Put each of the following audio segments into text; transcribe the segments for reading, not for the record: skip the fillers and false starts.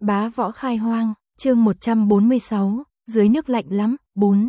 Bá võ khai hoang, chương 146, dưới nước lạnh lắm, 4.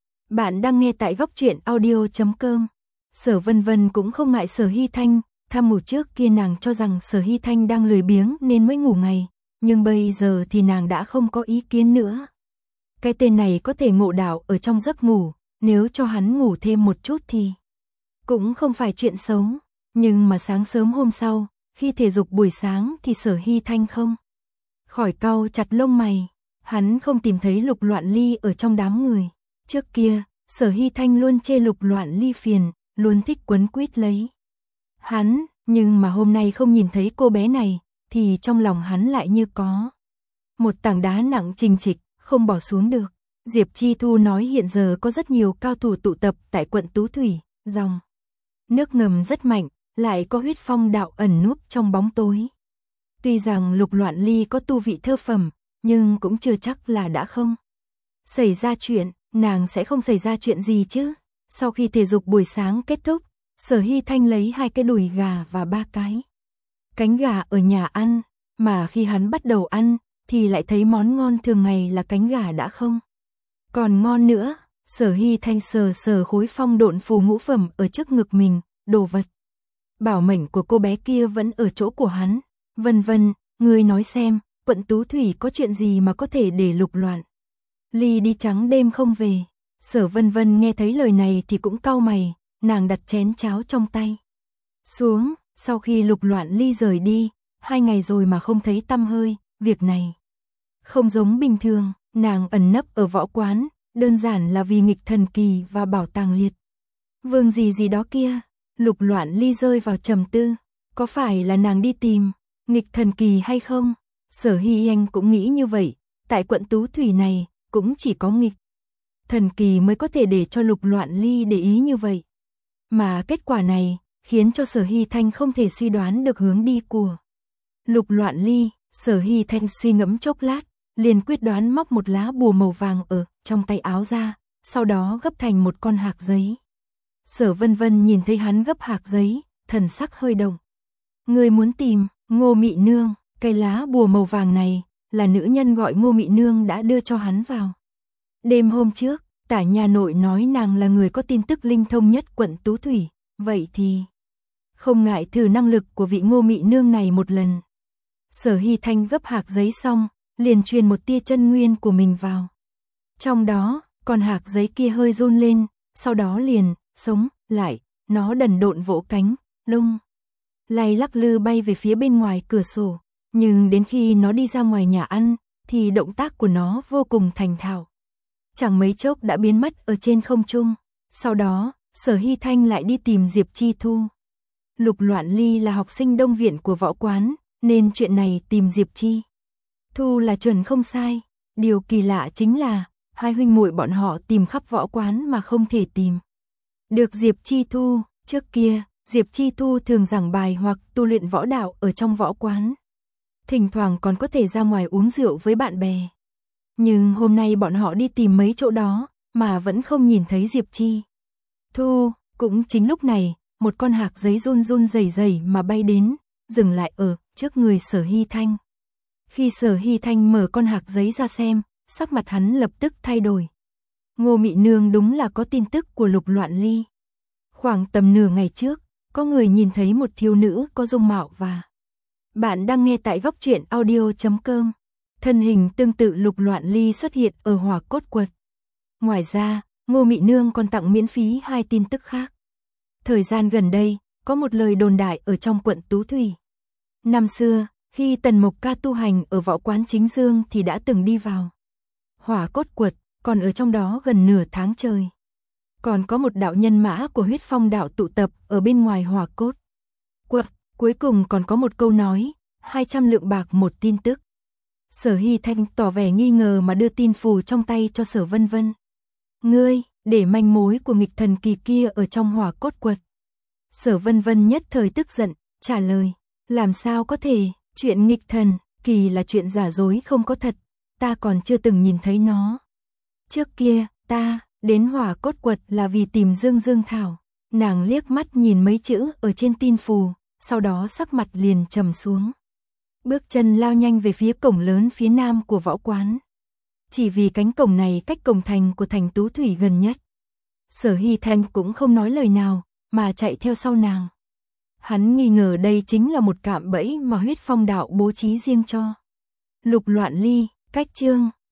Bạn đang nghe tại góc truyện audio.com. Sở Vân Vân cũng không ngại Sở Hy Thanh, thăm ngủ trước kia nàng cho rằng Sở Hy Thanh đang lười biếng nên mới ngủ ngày, nhưng bây giờ thì nàng đã không có ý kiến nữa. Cái tên này có thể ngộ đạo ở trong giấc ngủ, nếu cho hắn ngủ thêm một chút thì cũng không phải chuyện xấu, nhưng mà sáng sớm hôm sau, khi thể dục buổi sáng thì Sở Hy Thanh không khỏi cau chặt lông mày, hắn không tìm thấy Lục Loạn Ly ở trong đám người. Trước kia, Sở Hy Thanh luôn chê Lục Loạn Ly phiền, luôn thích quấn quýt lấy hắn, nhưng mà hôm nay không nhìn thấy cô bé này, thì trong lòng hắn lại như có một tảng đá nặng trình trịch, không bỏ xuống được. Diệp Chi Thu nói hiện giờ có rất nhiều cao thủ tụ tập tại quận Tú Thủy, dòng nước ngầm rất mạnh, lại có huyết phong đạo ẩn núp trong bóng tối. Tuy rằng Lục Loạn Ly có tu vị thơ phẩm, nhưng cũng chưa chắc là đã không xảy ra chuyện, nàng sẽ không xảy ra chuyện gì chứ. Sau khi thể dục buổi sáng kết thúc, Sở Hy Thanh lấy 2 cái đùi gà và 3 cái cánh gà ở nhà ăn, mà khi hắn bắt đầu ăn, thì lại thấy món ngon thường ngày là cánh gà đã không còn ngon nữa. Sở Hy Thanh sờ sờ khối phong độn phù ngũ phẩm ở trước ngực mình, đồ vật bảo mệnh của cô bé kia vẫn ở chỗ của hắn. Vân Vân, ngươi nói xem, quận Tú Thủy có chuyện gì mà có thể để Lục Loạn Ly đi trắng đêm không về? Sở Vân Vân nghe thấy lời này thì cũng cau mày, nàng đặt chén cháo trong tay xuống, sau khi Lục Loạn Ly rời đi, 2 ngày rồi mà không thấy tăm hơi, việc này không giống bình thường. Nàng ẩn nấp ở võ quán, đơn giản là vì nghịch thần kỳ và bảo tàng liệt vương gì đó kia. Lục Loạn Ly rơi vào trầm tư, có phải là nàng đi tìm nghịch thần kỳ hay không? Sở Hy Anh cũng nghĩ như vậy, tại quận Tú Thủy này, cũng chỉ có nghịch thần kỳ mới có thể để cho Lục Loạn Ly để ý như vậy. Mà kết quả này, khiến cho Sở Hy Thanh không thể suy đoán được hướng đi của Lục Loạn Ly. Sở Hy Thanh suy ngẫm chốc lát, liền quyết đoán móc một lá bùa màu vàng ở trong tay áo ra, sau đó gấp thành một con hạc giấy. Sở Vân Vân nhìn thấy hắn gấp hạc giấy, thần sắc hơi động. Người muốn tìm Ngô Mị Nương, cái lá bùa màu vàng này là nữ nhân gọi Ngô Mị Nương đã đưa cho hắn vào đêm hôm trước. Tả nhà nội nói nàng là người có tin tức linh thông nhất quận Tú Thủy, vậy thì không ngại thử năng lực của vị Ngô Mị Nương này một lần. Sở Hy Thanh gấp hạc giấy xong, liền truyền một tia chân nguyên của mình vào trong đó, còn hạc giấy kia hơi run lên, sau đó liền sống lại, nó đần độn vỗ cánh, lông lay lắc lư bay về phía bên ngoài cửa sổ, nhưng đến khi nó đi ra ngoài nhà ăn, thì động tác của nó vô cùng thành thạo. Chẳng mấy chốc đã biến mất ở trên không trung. Sau đó, Sở Hy Thanh lại đi tìm Diệp Chi Thu. Lục Loạn Ly là học sinh đông viện của võ quán, nên chuyện này tìm Diệp Chi Thu là chuẩn không sai. Điều kỳ lạ chính là, 2 huynh muội bọn họ tìm khắp võ quán mà không thể tìm được Diệp Chi Thu. Trước kia, Diệp Chi Thu thường giảng bài hoặc tu luyện võ đạo ở trong võ quán. Thỉnh thoảng còn có thể ra ngoài uống rượu với bạn bè. Nhưng hôm nay bọn họ đi tìm mấy chỗ đó, mà vẫn không nhìn thấy Diệp Chi Thu. Cũng chính lúc này, một con hạc giấy run run rẩy rẩy mà bay đến, dừng lại ở trước người Sở Hy Thanh. Khi Sở Hy Thanh mở con hạc giấy ra xem, sắc mặt hắn lập tức thay đổi. Ngô Mị Nương đúng là có tin tức của Lục Loạn Ly. Khoảng tầm nửa ngày trước, có người nhìn thấy một thiếu nữ có dung mạo và bạn đang nghe tại góc truyện audio.com. Thân hình tương tự Lục Loạn Ly xuất hiện ở Hỏa Cốt Quật. Ngoài ra, Ngô Mị Nương còn tặng miễn phí 2 tin tức khác. Thời gian gần đây, có một lời đồn đại ở trong quận Tú Thủy. Năm xưa, khi Tần Mộc Ca tu hành ở võ quán Chính Dương thì đã từng đi vào Hỏa Cốt Quật, còn ở trong đó gần nửa tháng trời. Còn có một đạo nhân mã của huyết phong đạo tụ tập ở bên ngoài Hỏa Cốt Quật. Cuối cùng còn có một câu nói, 200 lượng bạc một tin tức. Sở Hy Thanh tỏ vẻ nghi ngờ mà đưa tin phù trong tay cho Sở Vân Vân. Ngươi, để manh mối của nghịch thần kỳ kia ở trong Hỏa Cốt Quật. Sở Vân Vân nhất thời tức giận, trả lời, làm sao có thể, chuyện nghịch thần kỳ là chuyện giả dối không có thật, ta còn chưa từng nhìn thấy nó. Trước kia, ta đến Hỏa Cốt Quật là vì tìm Dương Dương Thảo. Nàng liếc mắt nhìn mấy chữ ở trên tin phù, sau đó sắc mặt liền trầm xuống. bước chân lao nhanh về phía cổng lớn phía nam của võ quán. Chỉ vì cánh cổng này cách cổng thành của thành Tú Thủy gần nhất. Sở Hy Thanh cũng không nói lời nào, mà chạy theo sau nàng. Hắn nghi ngờ đây chính là một cạm bẫy mà Huyết Phong đạo bố trí riêng cho Lục Loạn Ly. Cách chương